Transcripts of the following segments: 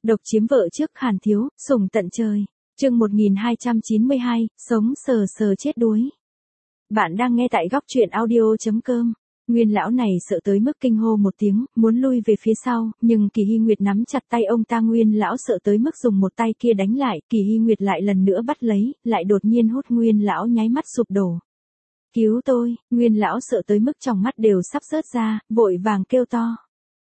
Độc chiếm vợ trước Hàn thiếu, sủng tận trời. Chương 1292, sống sờ sờ chết đuối. Bạn đang nghe tại góc truyện audio.com. Nguyên lão này sợ tới mức kinh hô một tiếng, muốn lui về phía sau, nhưng Kỳ Hy Nguyệt nắm chặt tay ông ta. Nguyên lão sợ tới mức dùng một tay kia đánh lại, Kỳ Hy Nguyệt lại lần nữa bắt lấy, lại đột nhiên hút. Nguyên lão nháy mắt sụp đổ. Cứu tôi! Nguyên lão sợ tới mức trong mắt đều sắp rớt ra, vội vàng kêu to.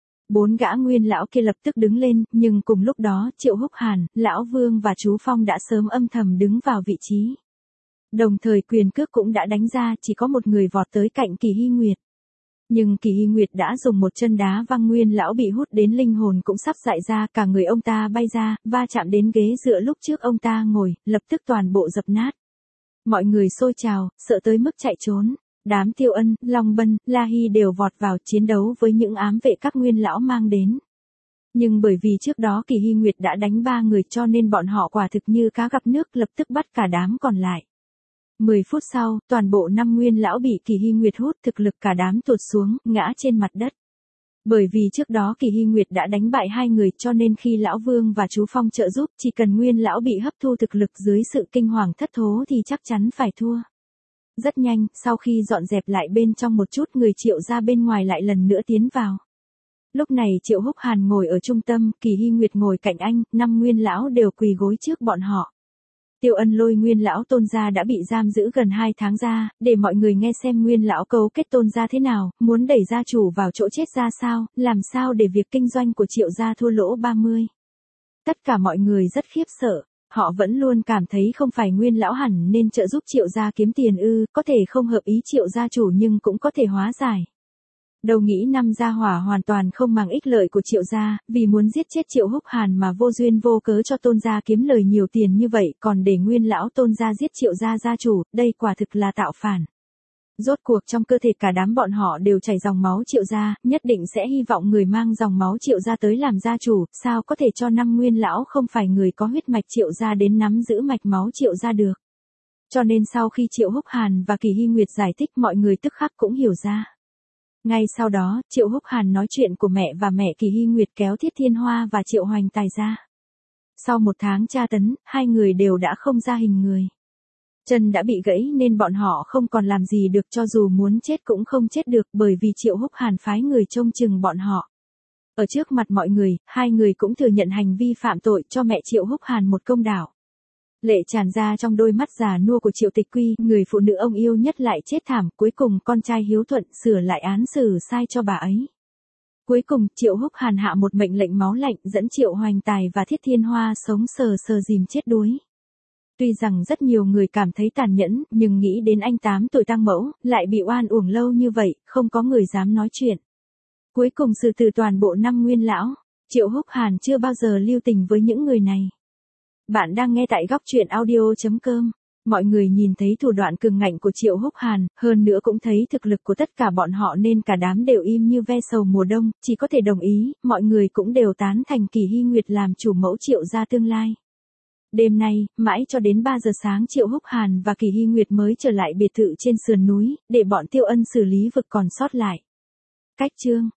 4 gã nguyên lão kia lập tức đứng lên, nhưng cùng lúc đó, Triệu Húc Hàn, Lão Vương và chú Phong đã sớm âm thầm đứng vào vị trí. Đồng thời quyền cước cũng đã đánh ra, chỉ có một người vọt tới cạnh Kỳ Hy Nguyệt. Nhưng Kỳ Hy Nguyệt đã dùng một chân đá văng nguyên lão bị hút đến linh hồn cũng sắp dại ra, cả người ông ta bay ra, va chạm đến ghế dựa lúc trước ông ta ngồi, lập tức toàn bộ dập nát. Mọi người xôi trào, sợ tới mức chạy trốn. Đám Tiêu Ân, Long Bân, La Hy đều vọt vào chiến đấu với những ám vệ các nguyên lão mang đến. Nhưng bởi vì trước đó Kỳ Hy Nguyệt đã đánh 3 người cho nên bọn họ quả thực như cá gặp nước, lập tức bắt cả đám còn lại. 10 phút sau, toàn bộ 5 nguyên lão bị Kỳ Hy Nguyệt hút, thực lực cả đám tụt xuống, ngã trên mặt đất. Bởi vì trước đó Kỳ Hy Nguyệt đã đánh bại 2 người cho nên khi Lão Vương và chú Phong trợ giúp, chỉ cần nguyên lão bị hấp thu thực lực dưới sự kinh hoàng thất thố thì chắc chắn phải thua. Rất nhanh, sau khi dọn dẹp lại bên trong một chút, người Triệu ra bên ngoài lại lần nữa tiến vào. Lúc này Triệu Húc Hàn ngồi ở trung tâm, Kỳ Hy Nguyệt ngồi cạnh anh, 5 nguyên lão đều quỳ gối trước bọn họ. Tiêu Ân lôi nguyên lão Tôn gia đã bị giam giữ gần 2 tháng ra, để mọi người nghe xem nguyên lão cấu kết Tôn gia thế nào, muốn đẩy gia chủ vào chỗ chết ra sao, làm sao để việc kinh doanh của Triệu gia thua lỗ 30. Tất cả mọi người rất khiếp sợ. Họ vẫn luôn cảm thấy không phải nguyên lão hẳn nên trợ giúp Triệu gia kiếm tiền ư, có thể không hợp ý Triệu gia chủ nhưng cũng có thể hóa giải. Đâu nghĩ năm gia hỏa hoàn toàn không màng ích lợi của Triệu gia, vì muốn giết chết Triệu Húc Hàn mà vô duyên vô cớ cho Tôn gia kiếm lời nhiều tiền như vậy, còn để nguyên lão Tôn gia giết Triệu gia gia chủ, đây quả thực là tạo phản. Rốt cuộc trong cơ thể cả đám bọn họ đều chảy dòng máu Triệu gia, nhất định sẽ hy vọng người mang dòng máu Triệu gia tới làm gia chủ, sao có thể cho 5 nguyên lão không phải người có huyết mạch Triệu gia đến nắm giữ mạch máu Triệu gia được. Cho nên sau khi Triệu Húc Hàn và Kỳ Hy Nguyệt giải thích, mọi người tức khắc cũng hiểu ra. Ngay sau đó, Triệu Húc Hàn nói chuyện của mẹ và mẹ Kỳ Hy Nguyệt kéo Thiết Thiên Hoa và Triệu Hoành Tài ra. Sau 1 tháng tra tấn, 2 người đều đã không ra hình người. Chân đã bị gãy nên bọn họ không còn làm gì được, cho dù muốn chết cũng không chết được bởi vì Triệu Húc Hàn phái người trông chừng bọn họ. Ở trước mặt mọi người, 2 người cũng thừa nhận hành vi phạm tội, cho mẹ Triệu Húc Hàn một công đạo. Lệ tràn ra trong đôi mắt già nua của Triệu Tịch Quy, người phụ nữ ông yêu nhất lại chết thảm, cuối cùng con trai hiếu thuận sửa lại án xử sai cho bà ấy. Cuối cùng, Triệu Húc Hàn hạ một mệnh lệnh máu lạnh dẫn Triệu Hoành Tài và Thiết Thiên Hoa sống sờ sờ dìm chết đuối. Tuy rằng rất nhiều người cảm thấy tàn nhẫn, nhưng nghĩ đến anh 8 tuổi tang mẫu, lại bị oan uổng lâu như vậy, không có người dám nói chuyện. Cuối cùng xử tử toàn bộ 5 nguyên lão, Triệu Húc Hàn chưa bao giờ lưu tình với những người này. Bạn đang nghe tại góc truyện audio.com. Mọi người nhìn thấy thủ đoạn cường ngạnh của Triệu Húc Hàn, hơn nữa cũng thấy thực lực của tất cả bọn họ nên cả đám đều im như ve sầu mùa đông, chỉ có thể đồng ý, mọi người cũng đều tán thành Kỳ Hy Nguyệt làm chủ mẫu Triệu gia tương lai. Đêm nay, mãi cho đến 3 giờ sáng Triệu Húc Hàn và Kỳ Hy Nguyệt mới trở lại biệt thự trên sườn núi, để bọn Tiêu Ân xử lý vực còn sót lại. Cách chương